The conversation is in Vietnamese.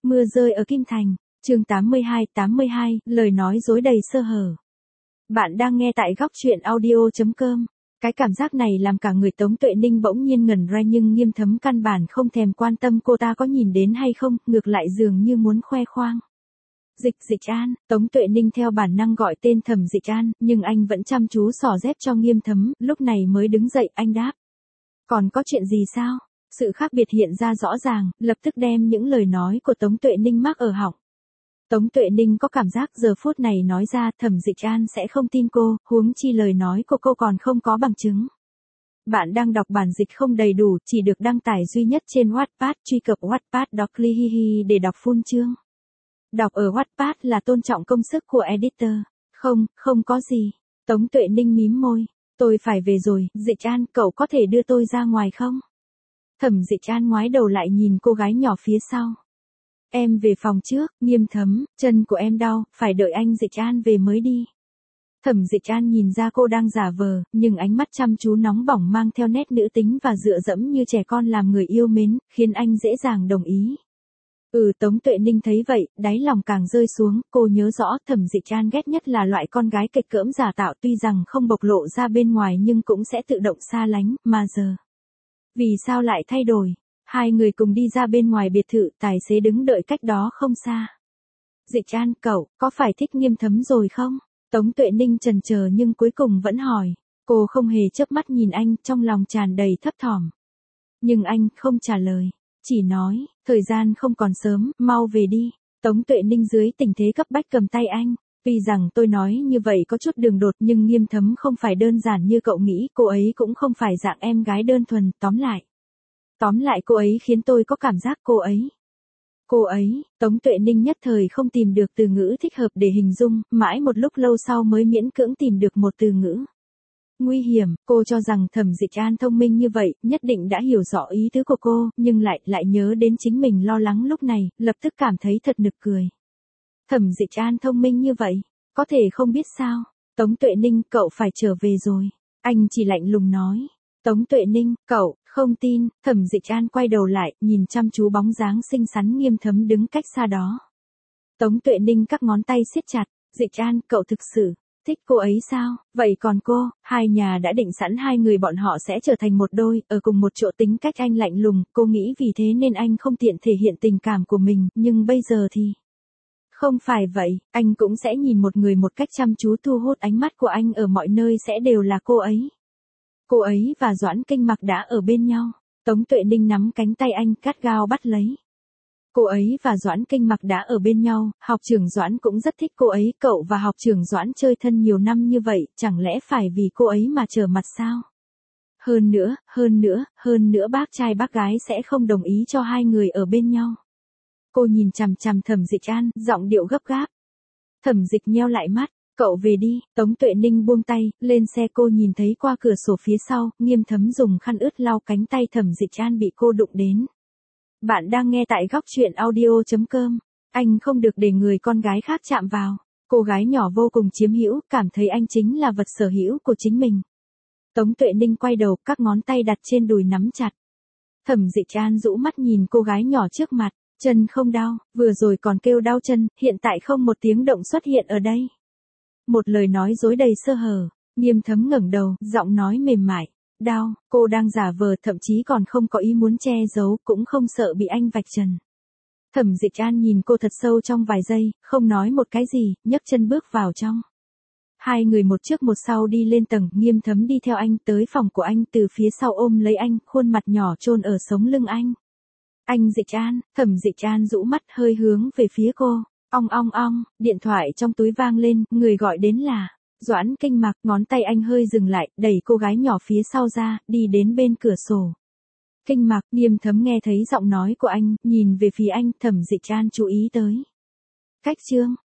Mưa rơi ở Kim Thành, chương 82, lời nói dối đầy sơ hở. Bạn đang nghe tại góc truyện audio.com. Cái cảm giác này làm cả người Tống Tuệ Ninh bỗng nhiên ngẩn ra, nhưng Nghiêm Thấm căn bản không thèm quan tâm cô ta có nhìn đến hay không, ngược lại dường như muốn khoe khoang. Dịch An, Tống Tuệ Ninh theo bản năng gọi tên Thẩm Dịch An, nhưng anh vẫn chăm chú xỏ dép cho Nghiêm Thấm, lúc này mới đứng dậy. Anh đáp: còn có chuyện gì sao? Sự khác biệt hiện ra rõ ràng, lập tức đem những lời nói của Tống Tuệ Ninh mắc ở họng. Tống Tuệ Ninh có cảm giác giờ phút này nói ra Thẩm Dịch An sẽ không tin cô, huống chi lời nói của cô còn không có bằng chứng. Bạn đang đọc bản dịch không đầy đủ, chỉ được đăng tải duy nhất trên Wattpad, truy cập wattpad.com để đọc full chương. Đọc ở Wattpad là tôn trọng công sức của editor. Không có gì. Tống Tuệ Ninh mím môi. Tôi phải về rồi, Dịch An, cậu có thể đưa tôi ra ngoài không? Thẩm Dịch An ngoái đầu lại nhìn cô gái nhỏ phía sau. Em về phòng trước, Nghiêm Thấm, chân của em đau, phải đợi anh Dịch An về mới đi. Thẩm Dịch An nhìn ra cô đang giả vờ, nhưng ánh mắt chăm chú nóng bỏng mang theo nét nữ tính và dựa dẫm như trẻ con làm người yêu mến, khiến anh dễ dàng đồng ý. Tống Tuệ Ninh thấy vậy, đáy lòng càng rơi xuống, cô nhớ rõ Thẩm Dịch An ghét nhất là loại con gái kịch cỡm giả tạo, tuy rằng không bộc lộ ra bên ngoài nhưng cũng sẽ tự động xa lánh, mà giờ. Vì sao lại thay đổi? Hai người cùng đi ra bên ngoài biệt thự, tài xế đứng đợi cách đó không xa. Dịch An, cậu, có phải thích Nghiêm Thấm rồi không? Tống Tuệ Ninh chần chờ nhưng cuối cùng vẫn hỏi. Cô không hề chớp mắt nhìn anh, trong lòng tràn đầy thấp thỏm. Nhưng anh không trả lời. Chỉ nói, thời gian không còn sớm, mau về đi. Tống Tuệ Ninh dưới tình thế cấp bách cầm tay anh. Tuy rằng tôi nói như vậy có chút đường đột, nhưng Nghiêm Thấm không phải đơn giản như cậu nghĩ, cô ấy cũng không phải dạng em gái đơn thuần, tóm lại cô ấy khiến tôi có cảm giác cô ấy, Tống Tuệ Ninh nhất thời không tìm được từ ngữ thích hợp để hình dung, mãi một lúc lâu sau mới miễn cưỡng tìm được một từ ngữ. Nguy hiểm. Cô cho rằng Thẩm Dịch An thông minh như vậy, nhất định đã hiểu rõ ý tứ của cô, nhưng lại nhớ đến chính mình lo lắng lúc này, lập tức cảm thấy thật nực cười. Thẩm Dịch An thông minh như vậy, có thể không biết sao? Tống Tuệ Ninh, cậu phải trở về rồi. Anh chỉ lạnh lùng nói. Tống Tuệ Ninh, cậu, không tin. Thẩm Dịch An quay đầu lại, nhìn chăm chú bóng dáng xinh xắn Nghiêm Thấm đứng cách xa đó. Tống Tuệ Ninh các ngón tay siết chặt. Dịch An, cậu thực sự thích cô ấy sao? Vậy còn cô? Hai nhà đã định sẵn hai người bọn họ sẽ trở thành một đôi, ở cùng một chỗ. Tính cách anh lạnh lùng, cô nghĩ vì thế nên anh không tiện thể hiện tình cảm của mình, nhưng bây giờ thì... Không phải vậy, anh cũng sẽ nhìn một người một cách chăm chú, thu hút ánh mắt của anh ở mọi nơi sẽ đều là cô ấy. Cô ấy và Doãn Kinh Mặc đã ở bên nhau. Tống Tuệ Ninh nắm cánh tay anh gắt gao bắt lấy. Cô ấy và Doãn Kinh Mặc đã ở bên nhau, học trưởng Doãn cũng rất thích cô ấy, cậu và học trưởng Doãn chơi thân nhiều năm như vậy, chẳng lẽ phải vì cô ấy mà trở mặt sao? Hơn nữa bác trai bác gái sẽ không đồng ý cho hai người ở bên nhau. Cô nhìn chằm chằm Thẩm Dịch An, giọng điệu gấp gáp. Thẩm Dịch nheo lại mắt. Cậu về đi. Tống Tuệ Ninh buông tay, lên xe. Cô nhìn thấy qua cửa sổ phía sau, Nghiêm Thấm dùng khăn ướt lau cánh tay Thẩm Dịch An bị cô đụng đến. Bạn đang nghe tại góc truyện audio.com. Anh không được để người con gái khác chạm vào. Cô gái nhỏ vô cùng chiếm hữu, cảm thấy anh chính là vật sở hữu của chính mình. Tống Tuệ Ninh quay đầu, các ngón tay đặt trên đùi nắm chặt. Thẩm Dịch An rũ mắt nhìn cô gái nhỏ trước mặt. Chân không đau, vừa rồi còn kêu đau chân, hiện tại không một tiếng động xuất hiện ở đây. Một lời nói dối đầy sơ hở. Nghiêm Thấm ngẩng đầu, giọng nói mềm mại. Đau. Cô đang giả vờ, thậm chí còn không có ý muốn che giấu, cũng không sợ bị anh vạch trần. Thẩm Dịch An nhìn cô thật sâu trong vài giây, không nói một cái gì, nhấc chân bước vào trong. Hai người một trước một sau đi lên tầng, Nghiêm Thấm đi theo anh tới phòng của anh, từ phía sau ôm lấy anh, khuôn mặt nhỏ chôn ở sống lưng anh. Anh Dịch An. Thẩm Dịch An rũ mắt hơi hướng về phía cô. Ong, điện thoại trong túi vang lên, người gọi đến là Doãn Kinh Mặc. Ngón tay anh hơi dừng lại, đẩy cô gái nhỏ phía sau ra, đi đến bên cửa sổ. Kinh Mặc. Nghiêm Thấm nghe thấy giọng nói của anh, nhìn về phía anh. Thẩm Dịch An chú ý tới cách chương.